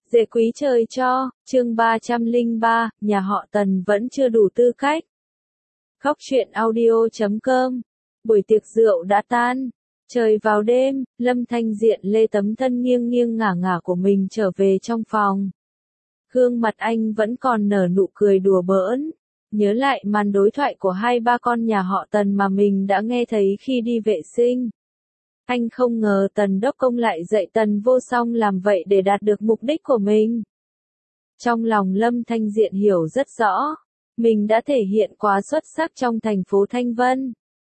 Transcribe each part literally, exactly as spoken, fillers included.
Dễ quý trời cho, chương ba trăm lẻ ba, nhà họ Tần vẫn chưa đủ tư cách. Khóc chuyện audio chấm com. Buổi tiệc rượu đã tan. Trời vào đêm, Lâm Thanh Diện lê tấm thân nghiêng nghiêng ngả ngả của mình trở về trong phòng. Gương mặt anh vẫn còn nở nụ cười đùa bỡn. Nhớ lại màn đối thoại của hai ba con nhà họ Tần mà mình đã nghe thấy khi đi vệ sinh. Anh không ngờ Tần Đốc Công lại dạy Tần Vô Song làm vậy để đạt được mục đích của mình. Trong lòng Lâm Thanh Diện hiểu rất rõ, mình đã thể hiện quá xuất sắc trong thành phố Thanh Vân.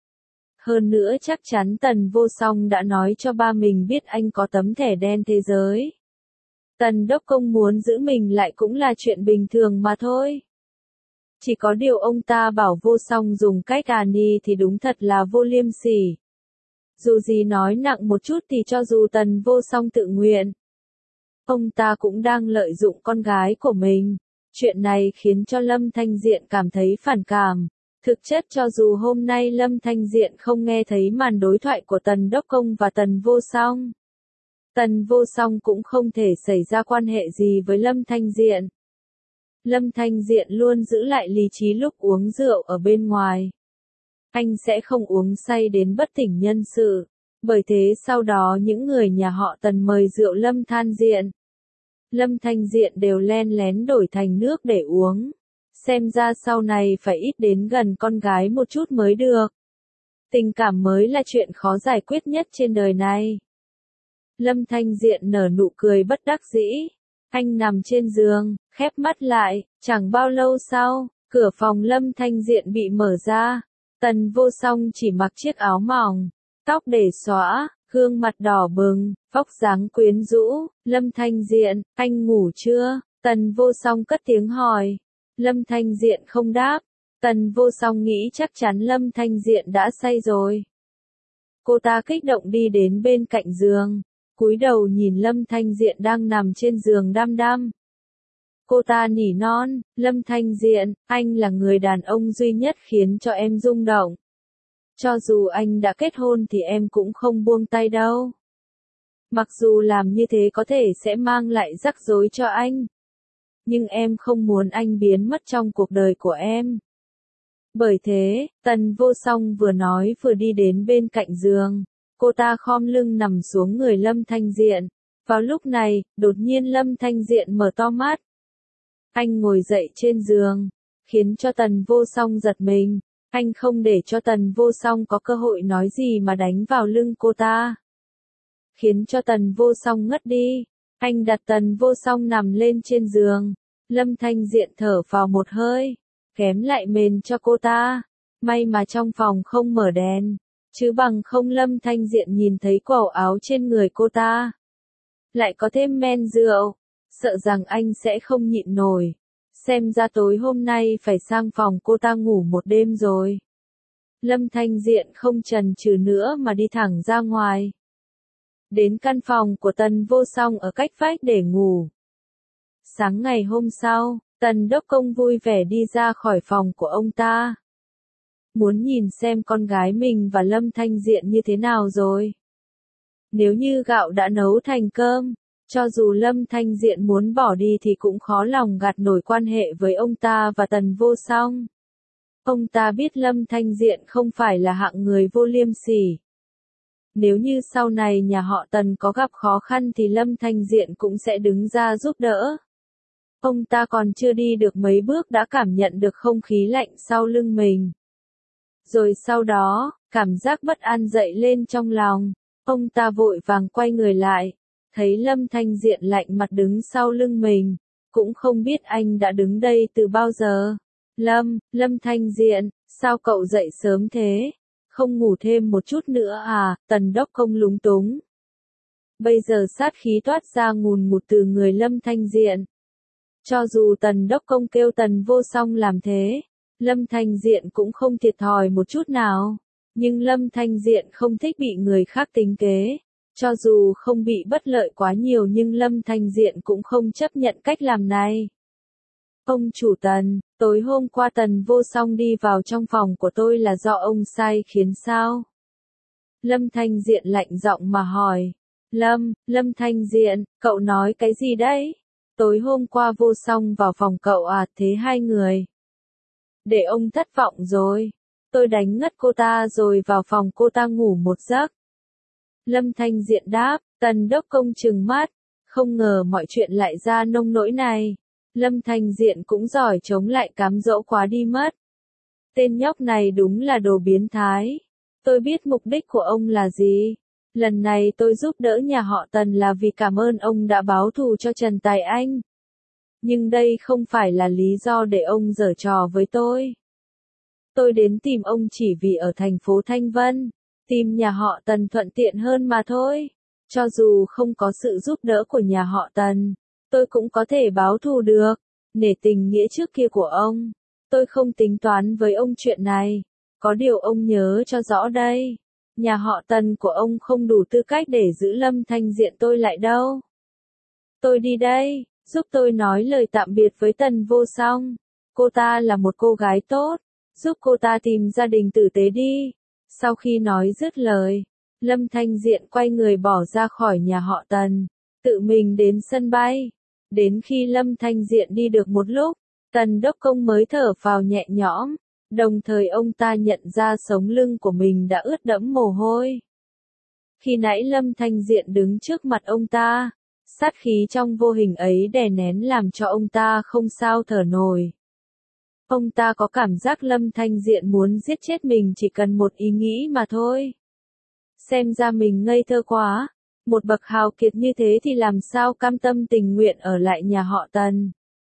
Hơn nữa chắc chắn Tần Vô Song đã nói cho ba mình biết anh có tấm thẻ đen thế giới. Tần Đốc Công muốn giữ mình lại cũng là chuyện bình thường mà thôi. Chỉ có điều ông ta bảo Vô Song dùng cách à ni thì đúng thật là vô liêm sỉ. Dù gì nói nặng một chút thì cho dù Tần Vô Song tự nguyện, ông ta cũng đang lợi dụng con gái của mình. Chuyện này khiến cho Lâm Thanh Diện cảm thấy phản cảm. Thực chất cho dù hôm nay Lâm Thanh Diện không nghe thấy màn đối thoại của Tần Đốc Công và Tần Vô Song, Tần Vô Song cũng không thể xảy ra quan hệ gì với Lâm Thanh Diện. Lâm Thanh Diện luôn giữ lại lý trí lúc uống rượu ở bên ngoài. Anh sẽ không uống say đến bất tỉnh nhân sự. Bởi thế sau đó những người nhà họ Tần mời rượu Lâm Thanh Diện, Lâm Thanh Diện đều len lén đổi thành nước để uống. Xem ra sau này phải ít đến gần con gái một chút mới được. Tình cảm mới là chuyện khó giải quyết nhất trên đời này. Lâm Thanh Diện nở nụ cười bất đắc dĩ. Anh nằm trên giường, khép mắt lại, chẳng bao lâu sau, cửa phòng Lâm Thanh Diện bị mở ra. Tần Vô Song chỉ mặc chiếc áo mỏng, tóc để xõa, gương mặt đỏ bừng, vóc dáng quyến rũ. Lâm Thanh Diện, anh ngủ chưa? Tần Vô Song cất tiếng hỏi. Lâm Thanh Diện không đáp. Tần Vô Song nghĩ chắc chắn Lâm Thanh Diện đã say rồi. Cô ta kích động đi đến bên cạnh giường, cúi đầu nhìn Lâm Thanh Diện đang nằm trên giường đăm đăm. Cô ta nỉ non, Lâm Thanh Diện, anh là người đàn ông duy nhất khiến cho em rung động. Cho dù anh đã kết hôn thì em cũng không buông tay đâu. Mặc dù làm như thế có thể sẽ mang lại rắc rối cho anh, nhưng em không muốn anh biến mất trong cuộc đời của em. Bởi thế, Tần Vô Song vừa nói vừa đi đến bên cạnh giường. Cô ta khom lưng nằm xuống người Lâm Thanh Diện. Vào lúc này, đột nhiên Lâm Thanh Diện mở to mắt. Anh ngồi dậy trên giường, khiến cho Tần Vô Song giật mình. Anh không để cho Tần Vô Song có cơ hội nói gì mà đánh vào lưng cô ta, khiến cho Tần Vô Song ngất đi. Anh đặt Tần Vô Song nằm lên trên giường. Lâm Thanh Diện thở vào một hơi, kém lại mền cho cô ta. May mà trong phòng không mở đèn, chứ bằng không Lâm Thanh Diện nhìn thấy quần áo trên người cô ta, lại có thêm men rượu, sợ rằng anh sẽ không nhịn nổi. Xem ra tối hôm nay phải sang phòng cô ta ngủ một đêm rồi. Lâm Thanh Diện không chần chừ nữa mà đi thẳng ra ngoài, đến căn phòng của Tần Vô Song ở cách vách để ngủ. Sáng ngày hôm sau, Tần Đốc Công vui vẻ đi ra khỏi phòng của ông ta, muốn nhìn xem con gái mình và Lâm Thanh Diện như thế nào rồi. Nếu như gạo đã nấu thành cơm, cho dù Lâm Thanh Diện muốn bỏ đi thì cũng khó lòng gạt nổi quan hệ với ông ta và Tần Vô Song. Ông ta biết Lâm Thanh Diện không phải là hạng người vô liêm sỉ. Nếu như sau này nhà họ Tần có gặp khó khăn thì Lâm Thanh Diện cũng sẽ đứng ra giúp đỡ. Ông ta còn chưa đi được mấy bước đã cảm nhận được không khí lạnh sau lưng mình. Rồi sau đó, cảm giác bất an dậy lên trong lòng. Ông ta vội vàng quay người lại, thấy Lâm Thanh Diện lạnh mặt đứng sau lưng mình. Cũng không biết anh đã đứng đây từ bao giờ. Lâm, Lâm Thanh Diện, sao cậu dậy sớm thế? Không ngủ thêm một chút nữa à? Tần Đốc Công lúng túng. Bây giờ sát khí toát ra ngùn ngụt từ người Lâm Thanh Diện. Cho dù Tần Đốc Công kêu Tần Vô Song làm thế, Lâm Thanh Diện cũng không thiệt thòi một chút nào. Nhưng Lâm Thanh Diện không thích bị người khác tính kế. Cho dù không bị bất lợi quá nhiều nhưng Lâm Thanh Diện cũng không chấp nhận cách làm này. Ông chủ Tần, tối hôm qua Tần Vô Song đi vào trong phòng của tôi là do ông sai khiến sao? Lâm Thanh Diện lạnh giọng mà hỏi. Lâm, Lâm Thanh Diện, cậu nói cái gì đấy? Tối hôm qua vô song vào phòng cậu à, thế hai người. Để ông thất vọng rồi. Tôi đánh ngất cô ta rồi vào phòng cô ta ngủ một giấc. Lâm Thanh Diện đáp, Tần Đốc Công trừng mắt. Không ngờ mọi chuyện lại ra nông nỗi này. Lâm Thanh Diện cũng giỏi chống lại cám dỗ quá đi mất. Tên nhóc này đúng là đồ biến thái. Tôi biết mục đích của ông là gì. Lần này tôi giúp đỡ nhà họ Tần là vì cảm ơn ông đã báo thù cho Trần Tài Anh. Nhưng đây không phải là lý do để ông giở trò với tôi. Tôi đến tìm ông chỉ vì ở thành phố Thanh Vân, tìm nhà họ Tần thuận tiện hơn mà thôi. Cho dù không có sự giúp đỡ của nhà họ Tần, tôi cũng có thể báo thù được. Nể tình nghĩa trước kia của ông, tôi không tính toán với ông chuyện này. Có điều ông nhớ cho rõ đây. Nhà họ Tần của ông không đủ tư cách để giữ Lâm Thanh Diện tôi lại đâu. Tôi đi đây, giúp tôi nói lời tạm biệt với Tần Vô Song. Cô ta là một cô gái tốt, giúp cô ta tìm gia đình tử tế đi. Sau khi nói dứt lời, Lâm Thanh Diện quay người bỏ ra khỏi nhà họ Tần, tự mình đến sân bay. Đến khi Lâm Thanh Diện đi được một lúc, Tần Đốc Công mới thở phào nhẹ nhõm. Đồng thời ông ta nhận ra sống lưng của mình đã ướt đẫm mồ hôi. Khi nãy Lâm Thanh Diện đứng trước mặt ông ta, sát khí trong vô hình ấy đè nén làm cho ông ta không sao thở nổi. Ông ta có cảm giác Lâm Thanh Diện muốn giết chết mình chỉ cần một ý nghĩ mà thôi. Xem ra mình ngây thơ quá, một bậc hào kiệt như thế thì làm sao cam tâm tình nguyện ở lại nhà họ Tần.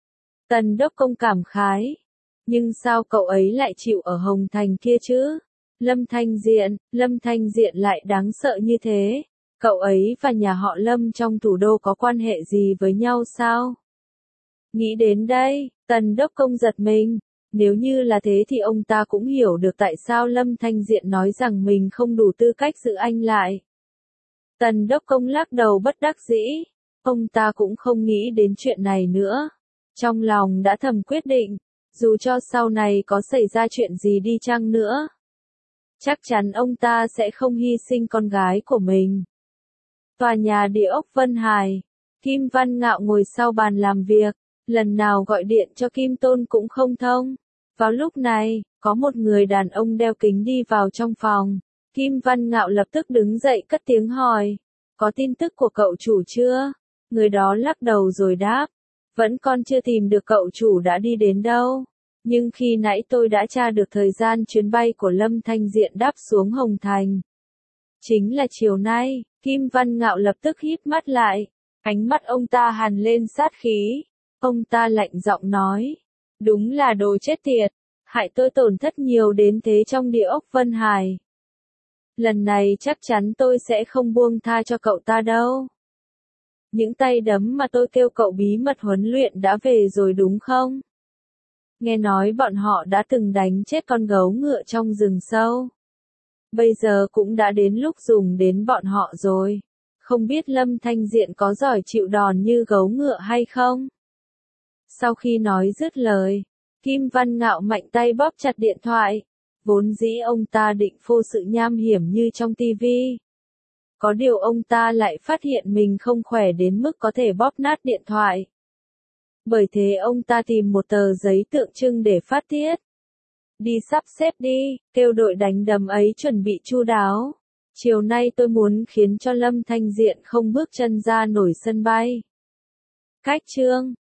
Tần Đốc Công cảm khái. Nhưng sao cậu ấy lại chịu ở Hồng Thành kia chứ? Lâm Thanh Diện, Lâm Thanh Diện lại đáng sợ như thế. Cậu ấy và nhà họ Lâm trong thủ đô có quan hệ gì với nhau sao? Nghĩ đến đây, Tần Đốc Công giật mình. Nếu như là thế thì ông ta cũng hiểu được tại sao Lâm Thanh Diện nói rằng mình không đủ tư cách giữ anh lại. Tần Đốc Công lắc đầu bất đắc dĩ. Ông ta cũng không nghĩ đến chuyện này nữa. Trong lòng đã thầm quyết định. Dù cho sau này có xảy ra chuyện gì đi chăng nữa, chắc chắn ông ta sẽ không hy sinh con gái của mình. Tòa nhà địa ốc Vân Hải, Kim Văn Ngạo ngồi sau bàn làm việc, lần nào gọi điện cho Kim Tôn cũng không thông. Vào lúc này, có một người đàn ông đeo kính đi vào trong phòng. Kim Văn Ngạo lập tức đứng dậy cất tiếng hỏi, có tin tức của cậu chủ chưa? Người đó lắc đầu rồi đáp, vẫn còn chưa tìm được cậu chủ đã đi đến đâu. Nhưng khi nãy tôi đã tra được thời gian chuyến bay của Lâm Thanh Diện đáp xuống Hồng Thành. Chính là chiều nay. Kim Văn Ngạo lập tức híp mắt lại. Ánh mắt ông ta hằn lên sát khí. Ông ta lạnh giọng nói. Đúng là đồ chết tiệt. Hại tôi tổn thất nhiều đến thế trong địa ốc Vân Hải. Lần này chắc chắn tôi sẽ không buông tha cho cậu ta đâu. Những tay đấm mà tôi kêu cậu bí mật huấn luyện đã về rồi đúng không? Nghe nói bọn họ đã từng đánh chết con gấu ngựa trong rừng sâu. Bây giờ cũng đã đến lúc dùng đến bọn họ rồi. Không biết Lâm Thanh Diện có giỏi chịu đòn như gấu ngựa hay không? Sau khi nói dứt lời, Kim Văn Ngạo mạnh tay bóp chặt điện thoại. Vốn dĩ ông ta định phô sự nham hiểm như trong tivi. Có điều ông ta lại phát hiện mình không khỏe đến mức có thể bóp nát điện thoại. Bởi thế ông ta tìm một tờ giấy tượng trưng để phát tiết. Đi sắp xếp đi, kêu đội đánh đấm ấy chuẩn bị chu đáo. Chiều nay tôi muốn khiến cho Lâm Thanh Diện không bước chân ra nổi sân bay. Cách chương